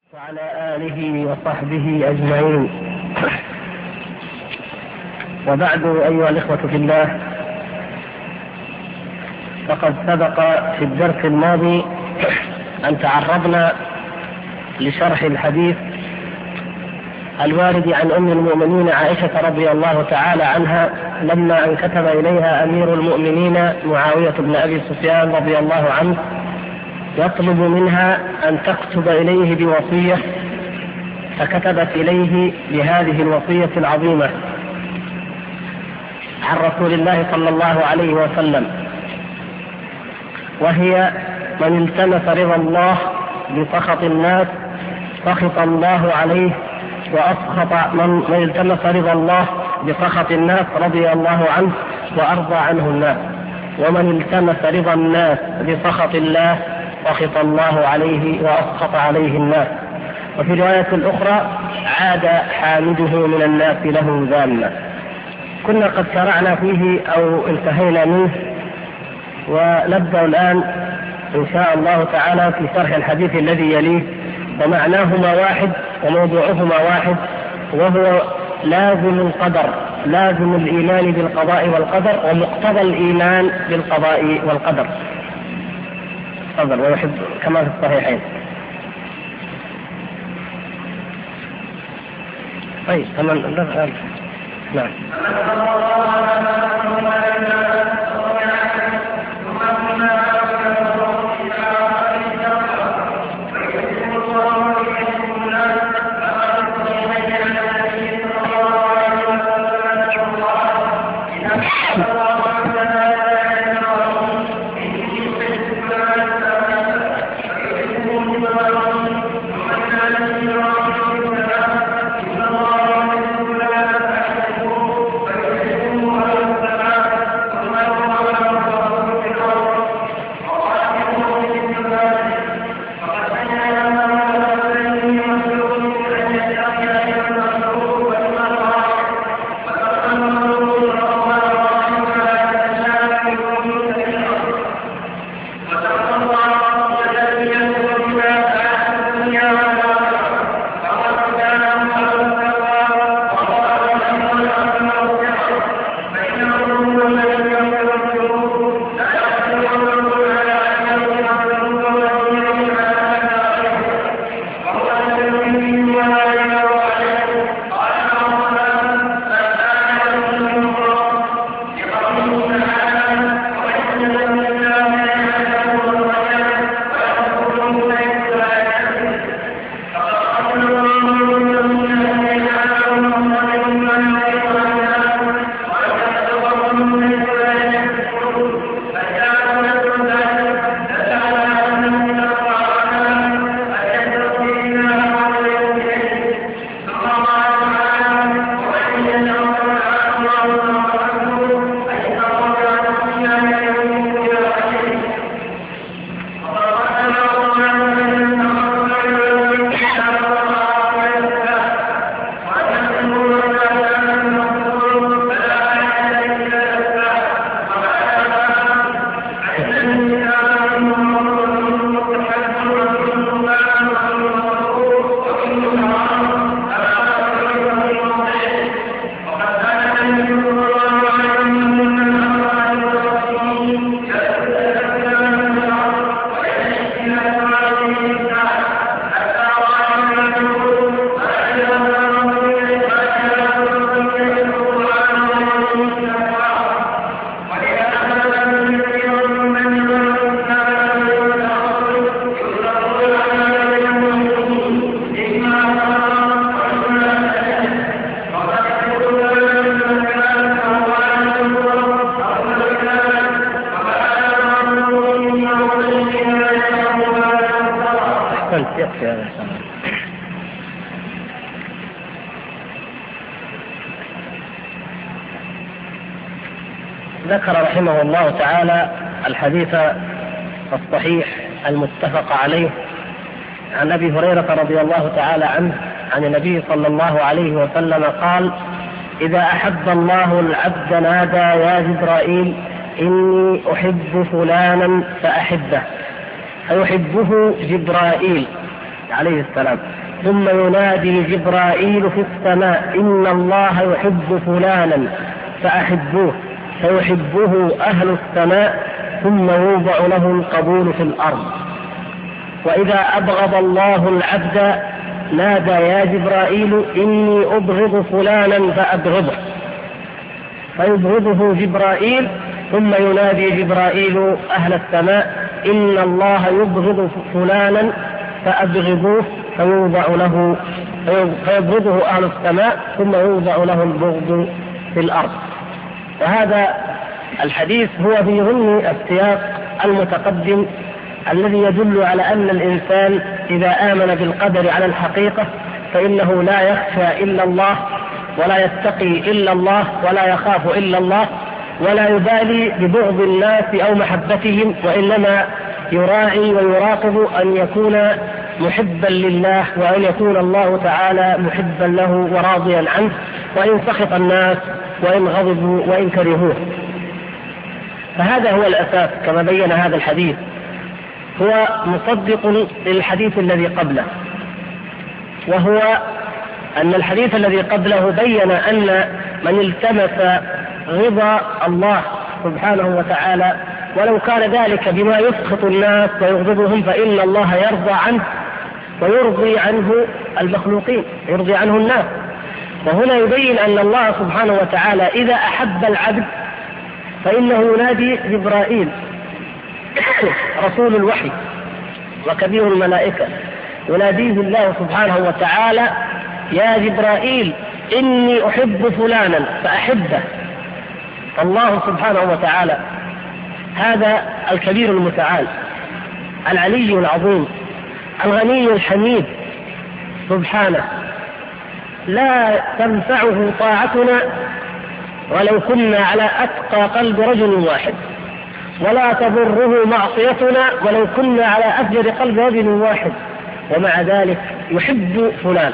وعلى آله وصحبه أجمعين. وبعد، أيها الإخوة في الله، فقد سبق في الدرس الماضي أن تعرضنا لشرح الحديث الوارد عن أم المؤمنين عائشة رضي الله تعالى عنها لما أن كتب إليها أمير المؤمنين معاوية بن أبي سفيان رضي الله عنه يطلب منها أن تكتب إليه بوصية، فكتبت إليه بهذه الوصية العظيمة عن رسول الله صلى الله عليه وسلم، وهي: من التمس رضا الله بسخط الناس سخط الله عليه، وأسخط من التمس رضا الله بسخط الناس رضي الله عنه وأرضى عنه الناس، ومن التمس رضا الناس بسخط الله سخط الله عليه وأسخط عليه الناس. وفي رواية الأخرى: عاد حامده من الناس له ذاما. كنا قد شرعنا فيه أو انتهينا منه، ونبدأ الآن إن شاء الله تعالى في شرح الحديث الذي يليه، ومعناهما واحد وموضوعهما واحد، وهو لازم القدر، لازم الإيمان بالقضاء والقدر، ومقتضى الإيمان بالقضاء والقدر. تفضل. ويحب كما في الصحيحين. طيب تمام. نعم. ذكر رحمه الله تعالى الحديث الصحيح المتفق عليه عن أبي هريرة رضي الله تعالى عنه عن النبي صلى الله عليه وسلم قال: إذا أحب الله العبد نادى: يا جبرائيل إني أحب فلانا فأحبه. فيحبه جبرائيل عليه السلام. ثم ينادي جبرائيل في السماء إن الله يحب فلانا فأحبوه، فيحبه أهل السماء، ثم يوضع له القبول في الأرض. وإذا أبغض الله العبد نادى يا جبرائيل إني أبغض فلانا فأبغضه، فيبغضه جبرائيل، ثم ينادي جبرائيل أهل السماء إن الله يبغض فلانا فأبغضوه، فيبغضه أهل السماء، ثم يوضع له البغض في الأرض. وهذا الحديث هو في ضمن السياق المتقدم الذي يدل على أن الإنسان إذا آمن بالقدر على الحقيقة فإنه لا يخشى إلا الله، ولا يتقي إلا الله، ولا يخاف إلا الله، ولا يبالي ببغض الناس أو محبتهم، وإنما يراعي ويراقب أن يكون محبا لله، وأن يكون الله تعالى محبا له وراضيا عنه، وإن سخط الناس وإن غضبوا وإن كرهوه. فهذا هو الأساس كما بين هذا الحديث، هو مصدق للحديث الذي قبله، وهو أن الحديث الذي قبله بين أن من التمس رضا الله سبحانه وتعالى ولو كان ذلك بما يسخط الناس ويغضبهم فإن الله يرضى عنه ويرضي عنه المخلوقين، يرضي عنه الناس. وهنا يبين أن الله سبحانه وتعالى إذا أحب العبد فإنه ينادي جبرائيل رسول الوحي وكبير الملائكة، يناديه الله سبحانه وتعالى يا جبرائيل إني أحب فلانا فأحبه. الله سبحانه وتعالى هذا الكبير المتعال العلي العظيم الغني الحميد سبحانه، لا تنفعه طاعتنا ولو كنا على أتقى قلب رجل واحد، ولا تضره معصيتنا ولو كنا على أفجر قلب رجل واحد، ومع ذلك يحب فلان.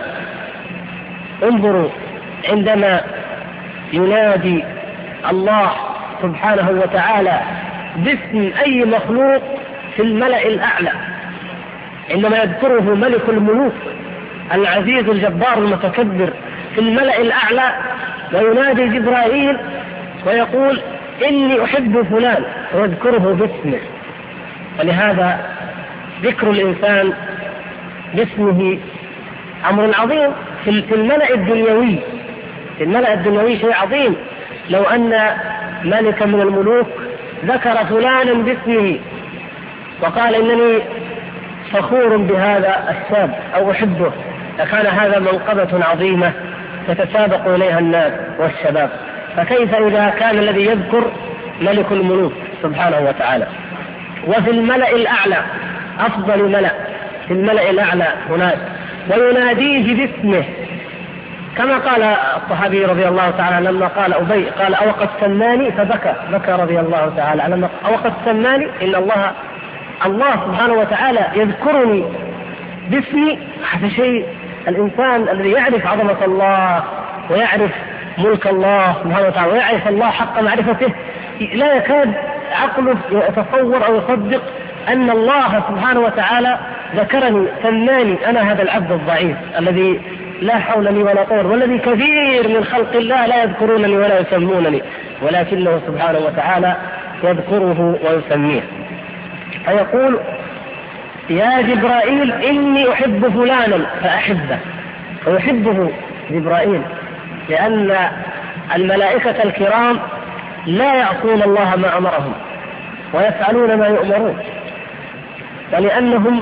انظروا عندما ينادي الله سبحانه وتعالى باسم أي مخلوق في الملأ الأعلى، عندما يذكره ملك الملوك العزيز الجبار المتكبر في الملأ الأعلى، وينادي جبرائيل ويقول إني أحب فلان ويذكره باسمه. ولهذا ذكر الإنسان باسمه أمر عظيم في الملأ الدنيوي. في الملأ الدنيوي شيء عظيم، لو أن ملكا من الملوك ذكر فلانا باسمه وقال إنني فخور بهذا الشاب أو أحبه، لكان هذا منقبة عظيمة تتسابق إليها الناس والشباب. فكيف إذا كان الذي يذكر ملك الملوك سبحانه وتعالى؟ وفي الملأ الأعلى أفضل ملأ في الملأ الأعلى هناك، ويناديه باسمه كما قال الصحابي رضي الله تعالى لما قال أبي قال أوقد سماني فبكى رضي الله تعالى لما أوقد سماني، إن الله سبحانه وتعالى يذكرني باسمي. هذا شيء الإنسان الذي يعرف عظمة الله ويعرف ملك الله سبحانه وتعالى ويعرف الله حق معرفته لا يكاد عقله يتصور أو يصدق أن الله سبحانه وتعالى ذكرني سماني أنا هذا العبد الضعيف الذي لا حول لي ولا قوة، والذي كثير من خلق الله لا يذكرونني ولا يسمونني، ولكنه سبحانه وتعالى يذكره ويسميه. فيقول يا جبرائيل إني أحب فلانا فأحبه، ويحبه جبرائيل لأن الملائكة الكرام لا يعصون الله ما أمرهم ويفعلون ما يؤمرون، ولأنهم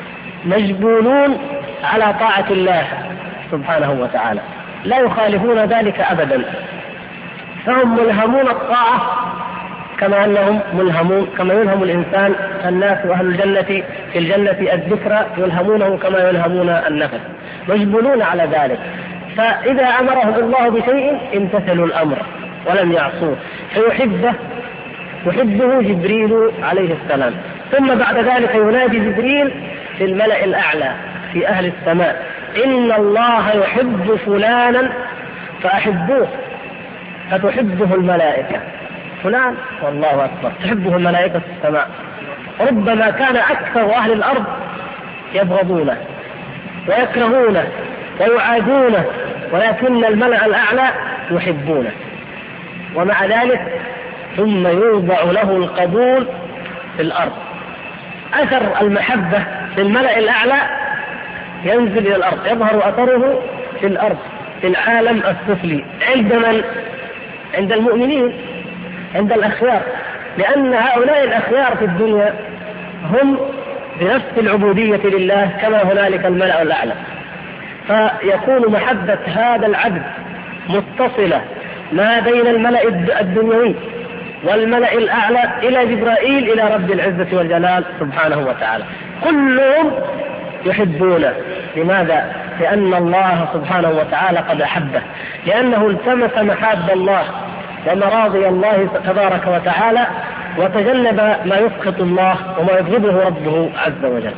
مجبولون على طاعة الله سبحانه وتعالى لا يخالفون ذلك أبدا، فهم ملهمون الطاعة كما أنهم ملهمون كما يلهم الإنسان الناس وأهل الجنة في الجنة الذكرى يلهمونه كما يلهمون النفس، مجبولون على ذلك. فإذا أمرهم الله بشيء امتثلوا الأمر ولم يعصوه، يحبه جبريل عليه السلام. ثم بعد ذلك ينادي جبريل في الملأ الأعلى في أهل السماء إن الله يحب فلانا فأحبوه، فتحبه الملائكة. فلان والله أكبر تحبه الملائكة في السماء، ربما كان أكثر أهل الأرض يبغضونه ويكرهونه ويعادونه، ولكن الملأ الأعلى يحبونه. ومع ذلك ثم يوضع له القبول في الأرض. أثر المحبة في الملأ الأعلى ينزل إلى الأرض، يظهر أثره في الأرض، في العالم السفلي. عند من؟ عند المؤمنين، عند الأخيار، لأن هؤلاء الأخيار في الدنيا هم بنفس العبودية لله كما هنالك الملأ الأعلى، فيكون محبة هذا العبد متصلة ما بين الملأ الدنيوي والملأ الأعلى إلى جبرائيل إلى رب العزة والجلال سبحانه وتعالى، كلهم يحبونه. لماذا؟ لأن الله سبحانه وتعالى قد أحبه، لأنه التمس محاب الله ومراضي الله تبارك وتعالى، وتجنب ما يسخط الله وما يبغضه ربه عز وجل.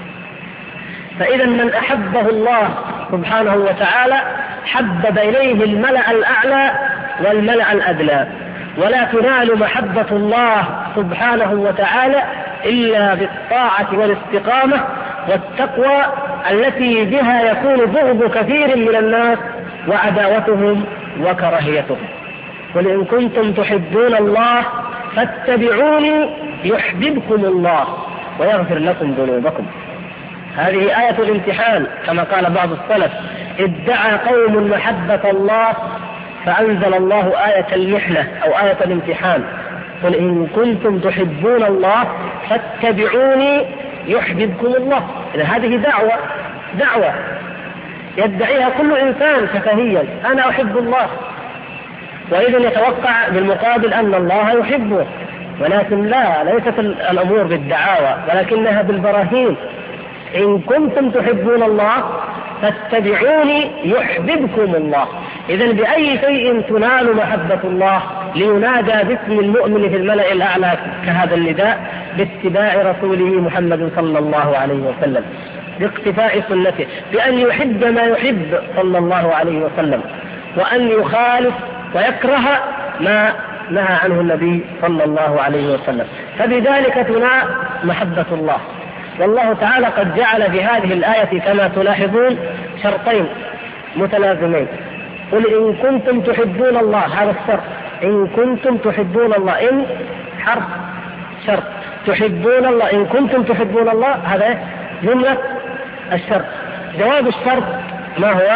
فإذا من أحبه الله سبحانه وتعالى حبب إليه الملأ الأعلى والملأ الأدنى. ولا تنال محبة الله سبحانه وتعالى إلا بالطاعة والاستقامة والتقوى، التي بها يكون بغض كثير من الناس وعداوتهم وكراهيتهم. قل إن كنتم تحبون الله فاتبعوني يحببكم الله ويغفر لكم ذنوبكم. هذه آية الامتحان كما قال بعض السلف: ادعى قوم محبة الله فأنزل الله آية المحنة أو آية الامتحان: قل إن كنتم تحبون الله فاتبعوني يحببكم الله. إذا هذه دعوة يدعيها كل إنسان شفهيا: أنا أحب الله، وإذا يتوقع بالمقابل أن الله يحبه. ولكن لا، ليست الأمور بالدعاوى ولكنها بالبراهين. إن كنتم تحبون الله فاتبعوني يحببكم الله. إذن بأي شيء تنال محبة الله؟ لينادى باسم المؤمن في الملأ الأعلى كهذا النداء: باتباع رسوله محمد صلى الله عليه وسلم، باقتفاء سنته، بأن يحب ما يحب صلى الله عليه وسلم، وأن يخالف ويكره ما نهى عنه النبي صلى الله عليه وسلم. فبذلك تنال محبة الله. والله تعالى قد جعل في هذه الآية كما تلاحظون شرطين متلازمين: قل إن كنتم تحبون الله، هذا الشرط، إن كنتم تحبون الله، إن حرف شرط، تحبون الله، إن كنتم تحبون الله، هذا جملة الشرط. جواب الشرط ما هو؟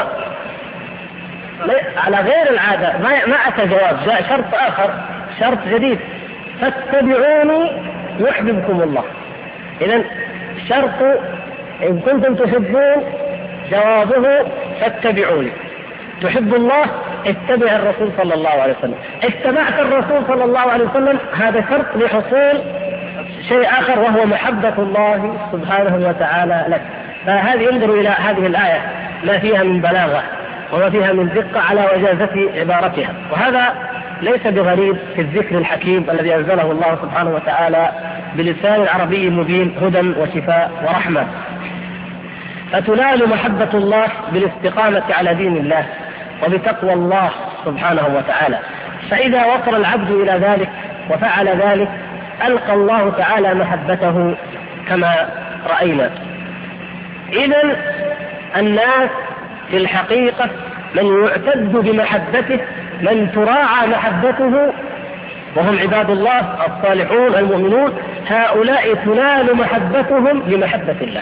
على غير العادة، ما أتى جواب، جاء شرط آخر، شرط جديد: فاتبعوني يحببكم الله. إذن شرط إن كنتم تحبون جوابه فاتبعوني. تحب الله، اتبع الرسول صلى الله عليه وسلم. اتبعت الرسول صلى الله عليه وسلم، هذا شرط لحصول شيء آخر وهو محبة الله سبحانه وتعالى لك. فهذه انظروا إلى هذه الآية ما فيها من بلاغة وما فيها من دقة على وجازة عبارتها. وهذا ليس بغريب في الذكر الحكيم الذي أنزله الله سبحانه وتعالى بلسان عربي مبين هدى وشفاء ورحمة. فتنال محبة الله بالاستقامة على دين الله وبتقوى الله سبحانه وتعالى. فإذا وصل العبد إلى ذلك وفعل ذلك ألقى الله تعالى محبته كما رأينا. إذن الناس في الحقيقة من يعتد بمحبته، من تراعى محبته، وهم عباد الله الصالحون المؤمنون، هؤلاء تنال محبتهم بمحبة الله.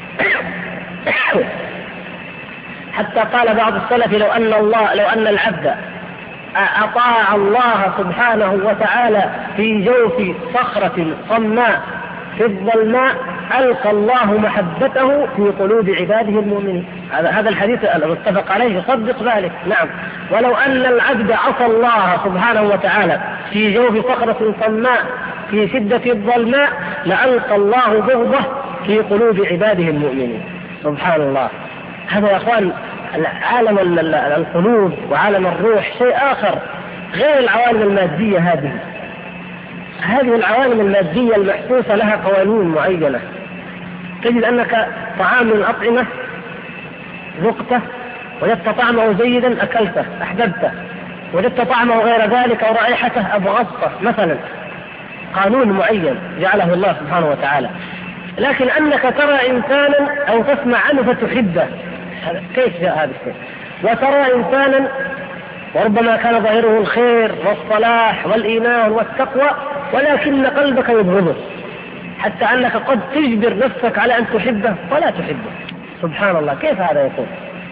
حتى قال بعض السلف: لو أن العبد أطاع الله سبحانه وتعالى في جوف صخرة صماء في الظلماء ألقى الله محبته في قلوب عباده المؤمنين. هذا الحديث المتفق عليه يصدق ذلك. نعم، ولو أن العبد عصى الله سبحانه وتعالى في جوف صخرة صماء في شدة الظلماء لألقى الله بغضه في قلوب عباده المؤمنين. سبحان الله. هذا يا أخوان عالم القلوب وعالم الروح شيء آخر غير العوالم المادية. هذه العوالم المادية المحسوسة لها قوانين معينة. تجد أنك طعام من الأطعمة ذقته، وجدت طعمه جيدا أكلته أحببته، وجدت طعمه غير ذلك ورائحته أبغضته مثلا. قانون معين جعله الله سبحانه وتعالى. لكن أنك ترى إنسانا أو تسمع عنه فتحبه، كيف جاء هذا الشيء؟ وترى إنسانا وربما كان ظاهره الخير والصلاح والإيمان والتقوى ولكن قلبك يبغضه، حتى أنك قد تجبر نفسك على أن تحبه ولا تحبه. سبحان الله، كيف هذا يكون؟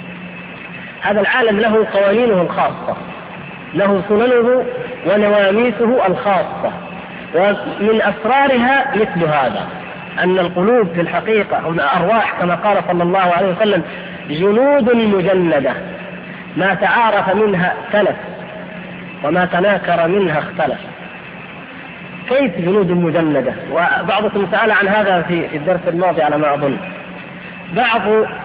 هذا العالم له قوانينه الخاصة، له سننه ونواميسه الخاصة، ومن أسرارها مثل هذا، أن القلوب في الحقيقة هم أرواح كما قال صلى الله عليه وسلم جنود مجندة، ما تعارف منها ائتلف وما تناكر منها اختلف. كيف جنود مجندة؟ وبعضكم سأل عن هذا في الدرس الماضي على ما أظن. بعض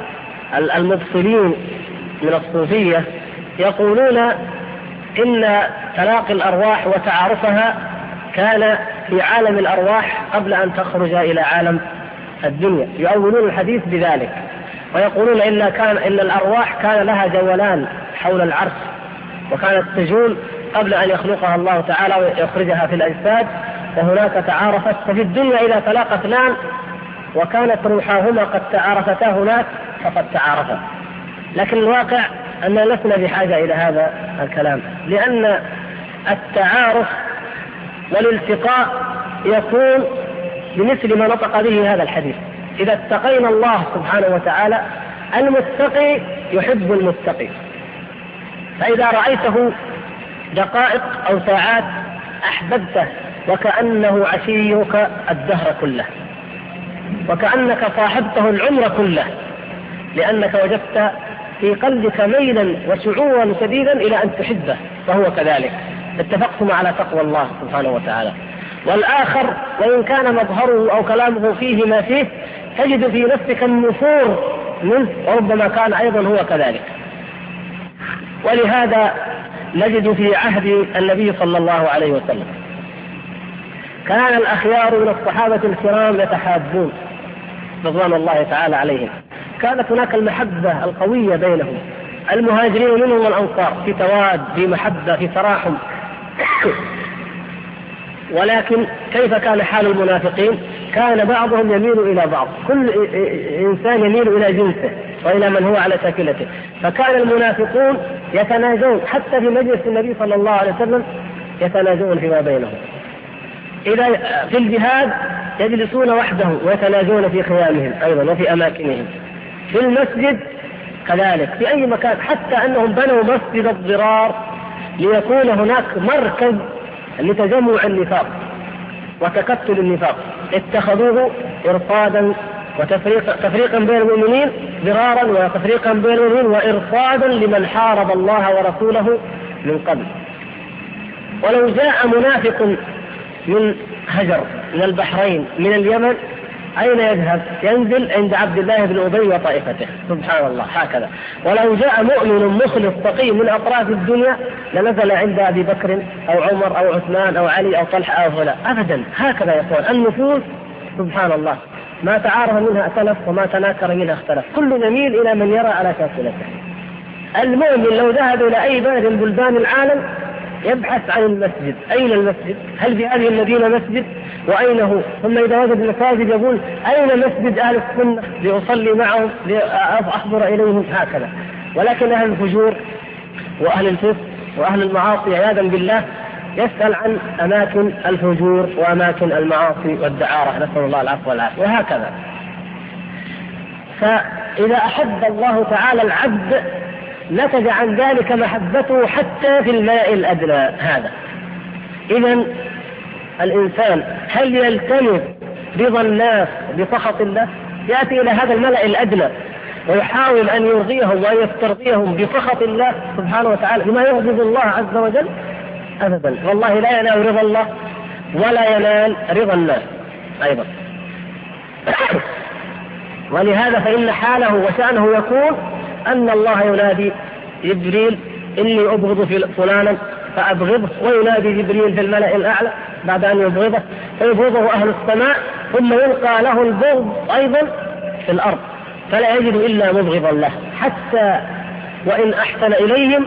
المبصرين من الصوفية يقولون إن تلاقي الأرواح وتعارفها كان في عالم الأرواح قبل أن تخرج إلى عالم الدنيا، يؤولون الحديث بذلك، ويقولون إن الأرواح كان لها جولان حول العرش، وكانت تجول قبل أن يخلقها الله تعالى ويخرجها في الأجساد، وهناك تعارفت، ففي الدنيا إذا تلاقى اثنان وكانت روحاهما قد تعارفتا هناك فقد تعارفا. لكن الواقع أننا لسنا بحاجة إلى هذا الكلام، لأن التعارف والالتقاء يكون بمثل ما نطق به هذا الحديث. إذا اتقينا الله سبحانه وتعالى، المتقي يحب المتقي، فإذا رأيته دقائق أو ساعات أحببته وكأنه عشيك الدهر كله، وكأنك صاحبته العمر كله، لأنك وجدت في قلبك ميلا وشعورا شديدا إلى أن تحبه، فهو كذلك، اتفقتم على تقوى الله سبحانه وتعالى. والآخر وإن كان مظهره أو كلامه فيه ما فيه، تجد في نفسك النفور منه، وربما كان أيضا هو كذلك. ولهذا نجد في عهد النبي صلى الله عليه وسلم كان الأخيار من الصحابة الكرام يتحابون رضوان الله تعالى عليهم، كانت هناك المحبة القوية بينهم، المهاجرين منهم والأنصار في تواد، في محبة، في تراحم. ولكن كيف كان حال المنافقين؟ كان بعضهم يميل إلى بعض، كل إنسان يميل إلى جنسه وإلى من هو على شاكلته، فكان المنافقون يتناجون حتى في مجلس النبي صلى الله عليه وسلم، يتناجون فيما بينهم. إذا في الجهاد يجلسون وحدهم ويتناجون في خيامهم أيضا وفي أماكنهم، في المسجد كذلك، في أي مكان، حتى أنهم بنوا مسجد الضرار ليكون هناك مركز لتجمع النفاق وتكتل النفاق، اتخذوه إرصادا وتفريقا بين المؤمنين، ضرارا وتفريقا بين المؤمنين، وإرصادا لمن حارب الله ورسوله من قبل. ولو جاء منافق من هجر، من البحرين، من اليمن، أين يذهب؟ ينزل عند عبد الله بن أبي وطائفته، سبحان الله، هكذا. ولو جاء مؤمن مخلص تقي من أطراف الدنيا لنزل عند أبي بكر أو عمر أو عثمان أو علي أو طلحة أو فلان، أبدا. هكذا يقول النفوس، سبحان الله، ما تعارف منها ائتلف وما تناكر منها اختلف، كل يميل إلى من يرى على شاكلته. المؤمن لو ذهب إلى أي بلد من بلدان العالم يبحث عن المسجد، أين المسجد؟ هل في هذه المدينة مسجد؟ وأين هو؟ ثم إذا وجد المساجد يقول أين مسجد أهل السنة لأصلي معهم لأحضر إليهم، هكذا. ولكن أهل الفجور وأهل الفسق وأهل المعاصي عياذا بالله يسأل عن أماكن الفجور وأماكن المعاصي والدعارة، نسأل الله العفو والعافية، وهكذا. فإذا أحب الله تعالى العبد نتج عن ذلك محبته حتى في الماء الأدنى هذا. إذن الإنسان هل يلتمس رضا الناس بسخط الله؟ يأتي إلى هذا الملأ الأدنى ويحاول أن يرضيهم ويسترضيهم بسخط الله سبحانه وتعالى بما يغضب الله عز وجل؟ أبدا، والله لا ينال رضا الله ولا ينال رضا الناس أيضا. ولهذا فإن حاله وشأنه يكون أن الله ينادي جبريل إني أبغض فلانا فأبغضه، وينادي جبريل في الملأ الأعلى بعد أن يبغضه فيبغضه أهل السماء، ثم يلقى له البغض أيضا في الأرض فلا يجد إلا مبغضا له، حتى وإن أحسن إليهم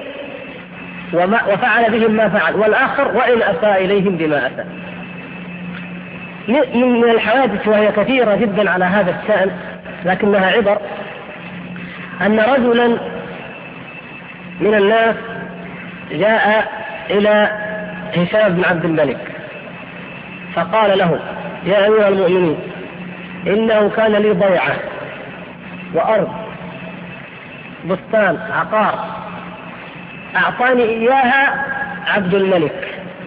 وفعل بهم ما فعل، والآخر وإن أساء إليهم بما أساء. من الحوادث وهي كثيرة جدا على هذا الشأن لكنها عبر، أن رجلا من الناس جاء إلى هشام بن عبد الملك فقال له: يا أيها المؤمنين، إنه كان لي ضيعة وأرض بستان عقار أعطاني إياها عبد الملك،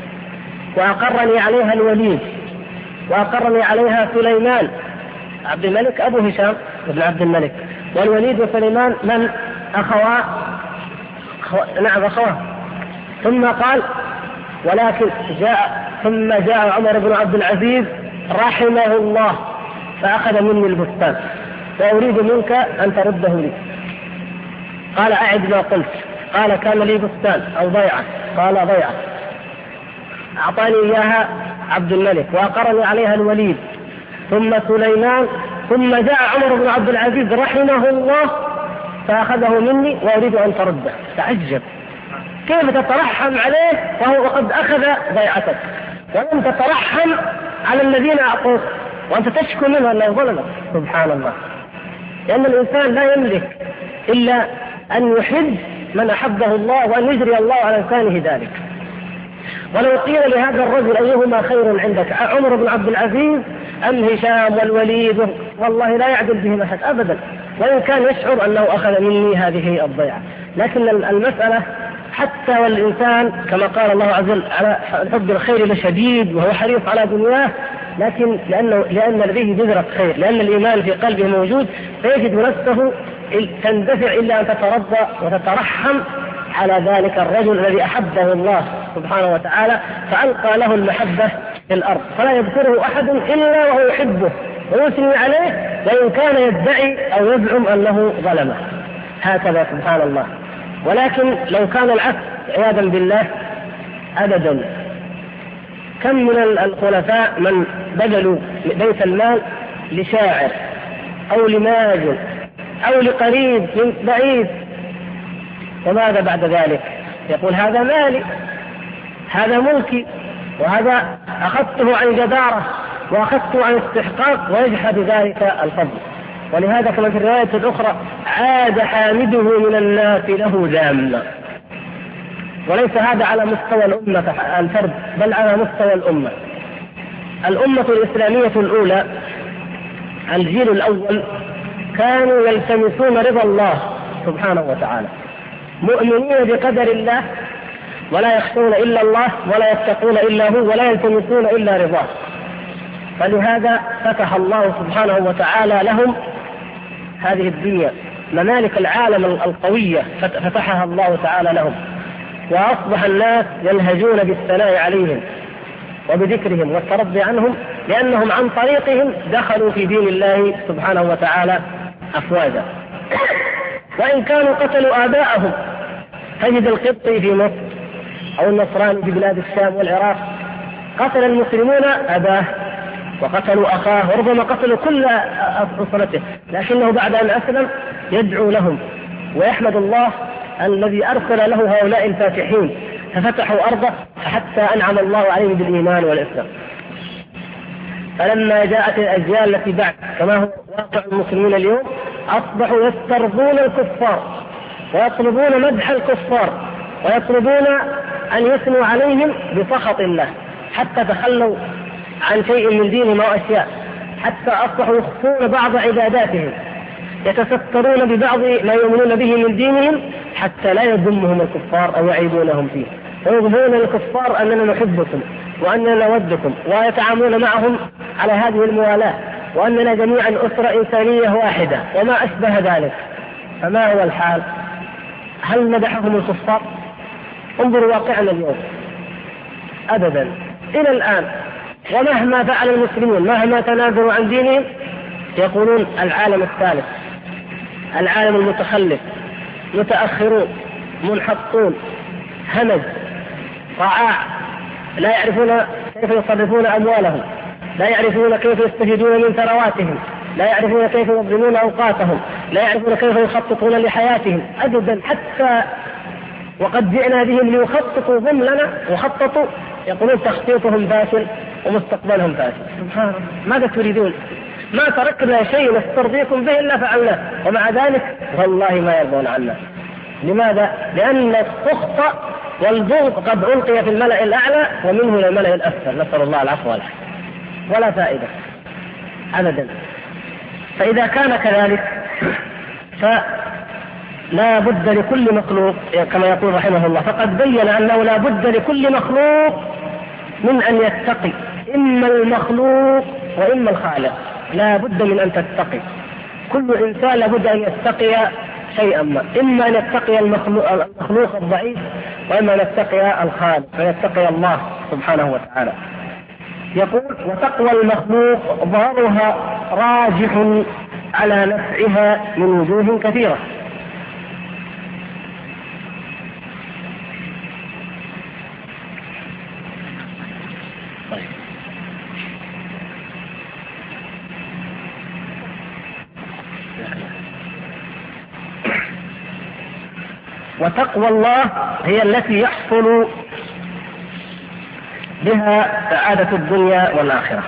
وأقرني عليها الوليد، وأقرني عليها سليمان. عبد الملك أبو هشام بن عبد الملك، والوليد وسليمان من أخواه؟ نعم أخواه. ثم قال: ولكن ثم جاء عمر بن عبد العزيز رحمه الله فأخذ مني البستان وأريد منك أن ترده لي. قال: أعد ما قلت. قال: كان لي بستان أو ضيعة. قال: ضيعة أعطاني إياها عبد الملك وأقرني عليها الوليد ثم سليمان، ثم جاء عمر بن عبد العزيز رحمه الله فأخذه مني وأريد أن ترده. تعجب كيف تترحم عليه وهو قد أخذ ضيعتك، ولم تترحم على الذين أعطوك وأنت تشكو منه أنه ظلمك. سبحان الله. لأن الإنسان لا يملك إلا أن يحب من أحبه الله وأن يجري الله على لسانه ذلك. ولو قيل لهذا الرجل: أيهما خير عندك، عمر بن عبد العزيز أم هشام والوليد؟ والله لا يعدل بهم أحد أبدا، وإن كان يشعر أنه أخذ مني هذه الضيعة. لكن المسألة حتى والإنسان كما قال الله عز وجل على حب الخير لشديد وهو حريص على دنياه، لكن لأن لديه بذرة خير، لأن الإيمان في قلبه موجود، فيجد نفسه تندفع إلا أن تترضى وتترحم على ذلك الرجل الذي أحبه الله سبحانه وتعالى فألقى له المحبة في الأرض، فلا يذكره أحد إلا وهو يحبه ويثني عليه، وإن كان يدعي أو يزعم أنه ظلمه. هكذا سبحان الله. ولكن لو كان العكس عياذا بالله أبدا. كم من الخلفاء من بذلوا بيت المال لشاعر أو لماجن أو لقريب من بعيد، وماذا بعد ذلك؟ يقول: هذا مالي، هذا ملكي، وهذا أخذته عن جدارة وأخذته عن استحقاق، ويجحد ذلك الفضل. ولهذا كما في الرواية الأخرى: عاد حامده من الناس له ذاما. وليس هذا على مستوى الأمة الفرد، بل على مستوى الأمة. الأمة الإسلامية الأولى، الجيل الأول، كانوا يلتمسون رضا الله سبحانه وتعالى، مؤمنين بقدر الله، ولا يخشون إلا الله ولا يتقون إلا هو ولا يلتمسون إلا رضاه. فلهذا فتح الله سبحانه وتعالى لهم هذه الدنيا، ممالك العالم القوية فتحها الله تعالى لهم، وأصبح الناس ينهجون بالثناء عليهم وبذكرهم والترضي عنهم، لأنهم عن طريقهم دخلوا في دين الله سبحانه وتعالى أفواجا. وإن كانوا قتلوا آباءهم، تجد القبطي في مصر أو النصراني في بلاد الشام والعراق قتل المسلمون أباه وقتلوا أخاه وربما قتلوا كل أسرته، لكنه بعد أن أسلم يدعو لهم ويحمد الله الذي أرسل له هؤلاء الفاتحين ففتحوا أرضه حتى أنعم الله عليه بالإيمان والإسلام. فلما جاءت الأجيال التي بعد كما هو واقع المسلمين اليوم، أصبحوا يسترضون الكفار ويطلبون مدح الكفار ويطلبون أن يثنوا عليهم بسخط الله، حتى تخلوا عن شيء من دينهم وأشياء، حتى أصبحوا يخفون بعض عباداتهم، يتسترون ببعض ما يؤمنون به من دينهم حتى لا يذمهم الكفار أو يعيبونهم فيه، ويظهرون للكفار أننا نحبكم وأننا نودكم، ويتعاملون معهم على هذه الموالاة، وأننا جميعا أسرة إنسانية واحدة وما أشبه ذلك. فما هو الحال؟ هل مدحهم الكفار؟ انظروا واقعنا اليوم، أبدا إلى الآن. ومهما فعل المسلمون مهما تنازلوا عن دينهم يقولون العالم الثالث، العالم المتخلف، متأخرون، منحطون، همج، رعاع، لا يعرفون كيف يصرفون أموالهم، لا يعرفون كيف يستفيدون من ثرواتهم، لا يعرفون كيف ينظمون أوقاتهم، لا يعرفون كيف يخططون لحياتهم أبدا. حتى وقد جئنا بهم ليخططوا هم لنا وخططوا، يقولون تخطيطهم فاشل ومستقبلهم فاسد. سبحان الله، ماذا تريدون؟ ما تركنا شيء نسترضيكم به إلا فعلناه، ومع ذلك والله ما يرضون عنا. لماذا؟ لأن السخط والبغض قد ألقي في الملأ الأعلى ومنه إلى الملأ الأسفل، نسأل الله العفو والعافية، ولا فائدة أبدا. فإذا كان كذلك فلا بد لكل مخلوق كما يقول رحمه الله، فقد بين أنه لا بد لكل مخلوق من أن يتقي، إما المخلوق وإما الخالق، لا بد من أن تتقي. كل إنسان لا بد أن يتقي شيئا ما، إما أن يتقي المخلوق الضعيف، وإما أن يتقي الخالق فيتقي الله سبحانه وتعالى. يقول: وتقوى المخلوق ضررها راجح على نفعها من وجوه كثيرة. وتقوى الله هي التي يحصل بها سعادة الدنيا والآخرة.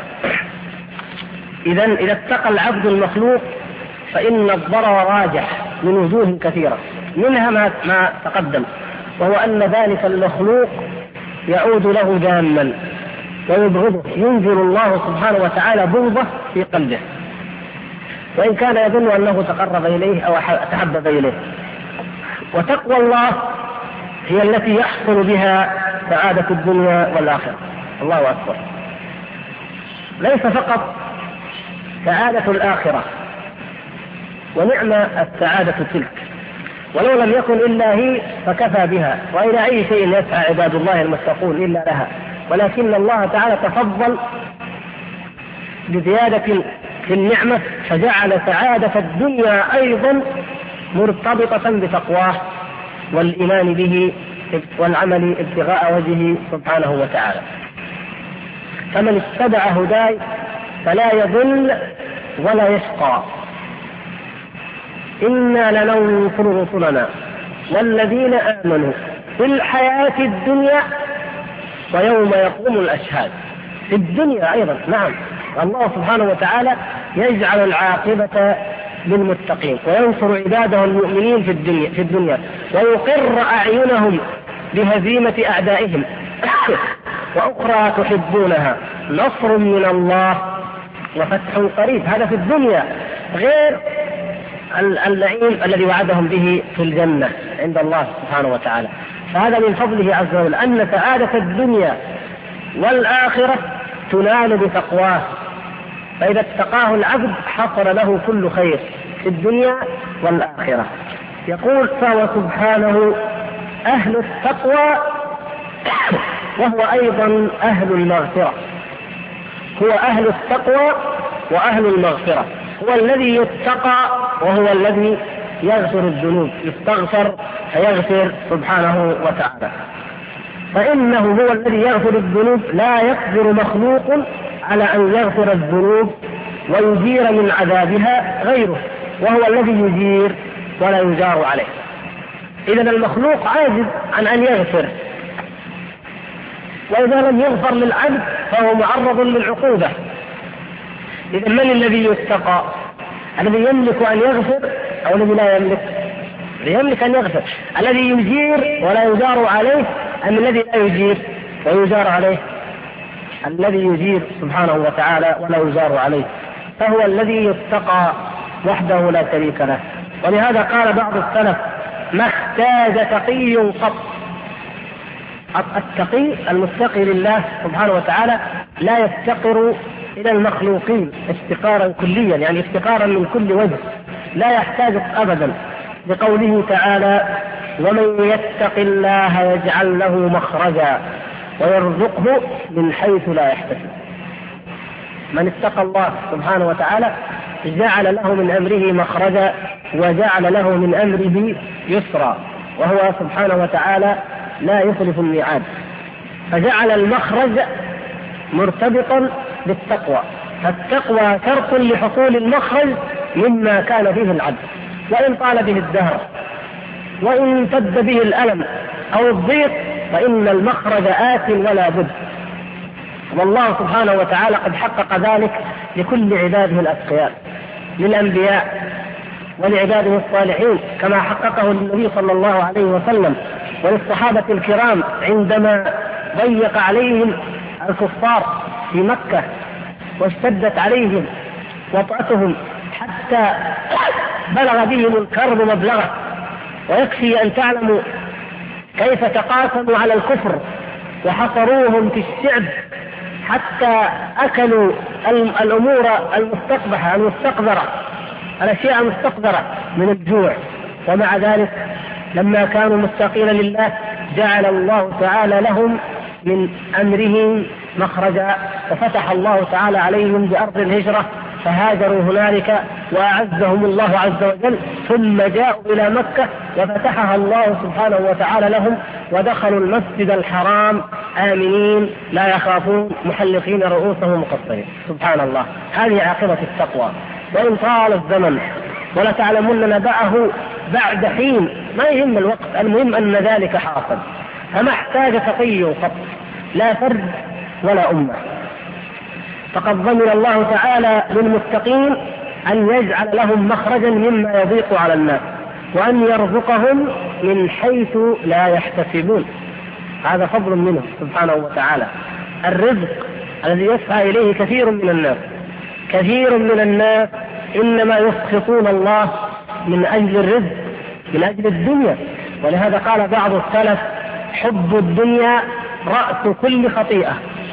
إذا اتقى العبد المخلوق فإن الضرر راجح من وجوه كثيرة، منها ما تقدم، وهو أن ذلك المخلوق يعود له ذاما ويبغضه، ينزل الله سبحانه وتعالى بغضه في قلبه، وإن كان يظن أنه تقرب إليه أو تحبب إليه. وتقوى الله هي التي يحصل بها سعادة الدنيا والآخرة. الله أكبر. ليس فقط سعادة الآخرة، ونعم السعادة تلك، ولو لم يكن إلا هي فكفى بها، وإلى أي شيء يسعى عباد الله المتقون إلا لها. ولكن الله تعالى تفضل بزيادة في النعمة، فجعل سعادة الدنيا أيضا مرتبطة بتقواه والإيمان به والعمل ابتغاء وجهه سبحانه وتعالى. فمن اتبع هداي فلا يضل ولا يشقى. إنا لننصر رسلنا والذين آمنوا في الحياة الدنيا ويوم يقوم الأشهاد. في الدنيا أيضا، نعم، الله سبحانه وتعالى يجعل العاقبة للمتقين وينصر عباده المؤمنين في الدنيا ويقر أعينهم بهزيمة أعدائهم. وأخرى تحبونها نصر من الله وفتح قريب. هذا في الدنيا، غير النعيم الذي وعدهم به في الجنة عند الله سبحانه وتعالى. فهذا من فضله عز وجل أن سعادة الدنيا والآخرة تنال بتقواه، فإذا اتقاه العبد حصل له كل خير في الدنيا والآخرة. يقول: فهو سبحانه أهل التقوى وهو أيضا أهل المغفرة. هو أهل التقوى وأهل المغفرة، هو الذي يتقى وهو الذي يغفر الذنوب، يستغفر فيغفر سبحانه وتعالى. فإنه هو الذي يغفر الذنوب، لا يقدر مخلوق على أن يغفر الذنوب ويجير من عذابها غيره، وهو الذي يجير ولا يجار عليه. إذن المخلوق عاجز عن أن يغفر، وإذا لم يغفر للعبد فهو معرض للعقوبة. إذن من الذي يتقى؟ الذي يملك أن يغفر أو الذي لا يملك؟ يملك أن يغفر. الذي يجير ولا يجار عليه أم الذي لا يجير ويجار عليه؟ الذي يجير سبحانه وتعالى ولا يجار عليه، فهو الذي يتقى وحده لا شريك له. ولهذا قال بعض السلف: ما احتاج تقي قط. التقي المتقي لله سبحانه وتعالى لا يفتقر إلى المخلوقين افتقارا كليا، يعني افتقارا من كل وجه، لا يحتاج أبدا، لقوله تعالى: ومن يتق الله يجعل له مخرجا ويرزقه من حيث لا يحتسب. من اتقى الله سبحانه وتعالى جعل له من أمره مخرجا وجعل له من أمره يسرا، وهو سبحانه وتعالى لا يخلف الميعاد، فجعل المخرج مرتبطا بالتقوى. فالتقوى شرط لحصول المخرج مما كان فيه العبد، وإن طال به الدهر وإن امتد به الألم أو الضيق فإن المخرج آت ولا بد. والله سبحانه وتعالى قد حقق ذلك لكل عباده الأتقياء، للأنبياء ولعباده الصالحين، كما حققه النبي صلى الله عليه وسلم وللصحابة الكرام عندما ضيق عليهم الكفار في مكة واشتدت عليهم وطأتهم حتى بلغ بهم الكرب مبلغه. ويكفي أن تعلموا كيف تقاسموا على الكفر وحصروهم في الشعب حتى أكلوا الأمور المستقبحة المستقذرة، الأشياء المستقذرة من الجوع. ومع ذلك لما كانوا مستقيلا لله جعل الله تعالى لهم من أمرهم مخرجا، وفتح الله تعالى عليهم بأرض الهجرة فهاجروا هنالك وأعزهم الله عز وجل، ثم جاءوا إلى مكة وفتحها الله سبحانه وتعالى لهم، ودخلوا المسجد الحرام آمنين لا يخافون محلقين رؤوسهم مقصرين. سبحان الله، هذه عاقبة التقوى. وإن طال الزمن ولتعلمن نبأه بعد حين، ما يهم الوقت، المهم أن ذلك حاصل. فما احتاج تقي قط، لا فرد ولا أمة. فقد ضمن الله تعالى للمتقين أن يجعل لهم مخرجا مما يضيق على الناس، وأن يرزقهم من حيث لا يحتسبون. هذا فضل منه سبحانه وتعالى. الرزق الذي يسعى إليه كثير من الناس، كثير من الناس إنما يسخطون الله من أجل الرزق، من أجل الدنيا. ولهذا قال بعض السلف: حب الدنيا رأس كل خطيئة.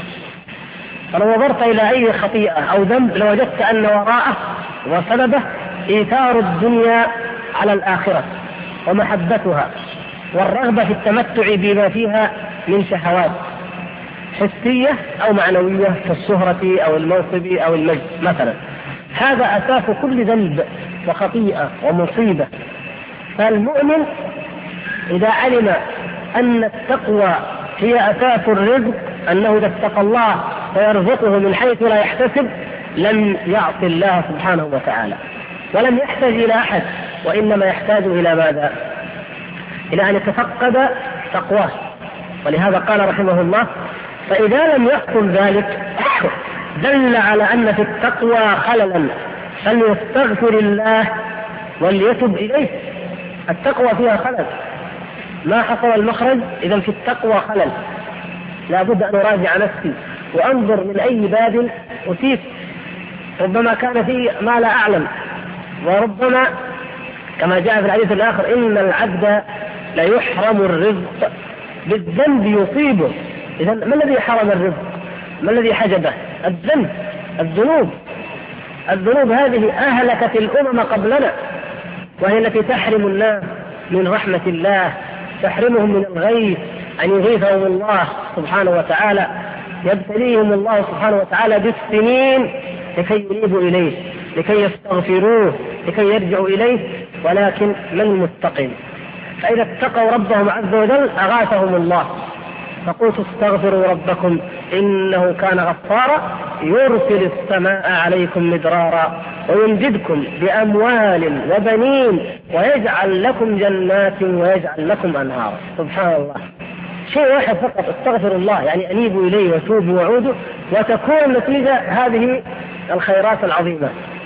فلو نظرت إلى أي خطيئة أو ذنب لوجدت أن وراءه وسببه إيثار الدنيا على الآخرة ومحبتها والرغبة في التمتع بما فيها من شهوات حسية أو معنوية كالشهرة أو المنصب أو المجد مثلا. هذا أساس كل ذنب وخطيئة ومصيبة. فالمؤمن إذا علم أن التقوى هي أساس الرزق، أنه إذا اتقى الله فيرزقه من حيث لا يحتسب، لم يعص الله سبحانه وتعالى ولم يحتاج إلى أحد، وإنما يحتاج إلى ماذا؟ إلى أن يتفقد تقواه. ولهذا قال رحمه الله: فإذا لم يحصل ذلك دل على أن في التقوى خللا فليستغفر الله وليتب إليه. التقوى فيها خلل، ما حصل المخرج، إذا في التقوى خلل، لا بد أن أراجع نفسي وأنظر من أي باب أتيت. ربما كان فيه ما لا أعلم، وربما كما جاء في الحديث الآخر: إن العبد لا يحرم الرزق بالذنب يصيبه. إذا ما الذي حرم الرزق؟ ما الذي حجبه؟ الذنب، الذنوب هذه أهلكت الأمم قبلنا، وهي التي تحرم الناس من رحمة الله، تحرمهم من الغيث، أن يغيثهم الله سبحانه وتعالى، يبتليهم الله سبحانه وتعالى بالسنين لكي ينيبوا إليه، لكي يستغفروه، لكي يرجعوا إليه. ولكن من المتقين؟ فإذا اتقوا ربهم عز وجل أغاثهم الله. فقلت: استغفروا ربكم إنه كان غفارا يرسل السماء عليكم مدرارا ويمددكم بأموال وبنين ويجعل لكم جنات ويجعل لكم أنهارا. سبحان الله، شيء واحد فقط: استغفر الله، يعني أنيبوا إليه وتوبوا وعودوا، وتكون نتيجة هذه الخيرات العظيمة: